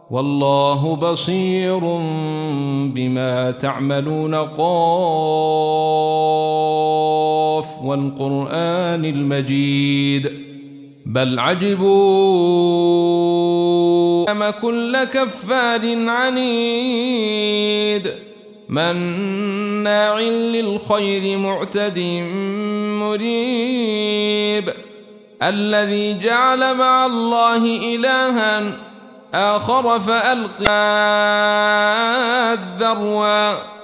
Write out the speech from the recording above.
والله بصير بما تعملون. قاف والقرآن المجيد. بل عجبوا أم كل كفار عنيد مناع للخير معتد مريب الذي جعل مع الله إلها آخر فألقى الذروا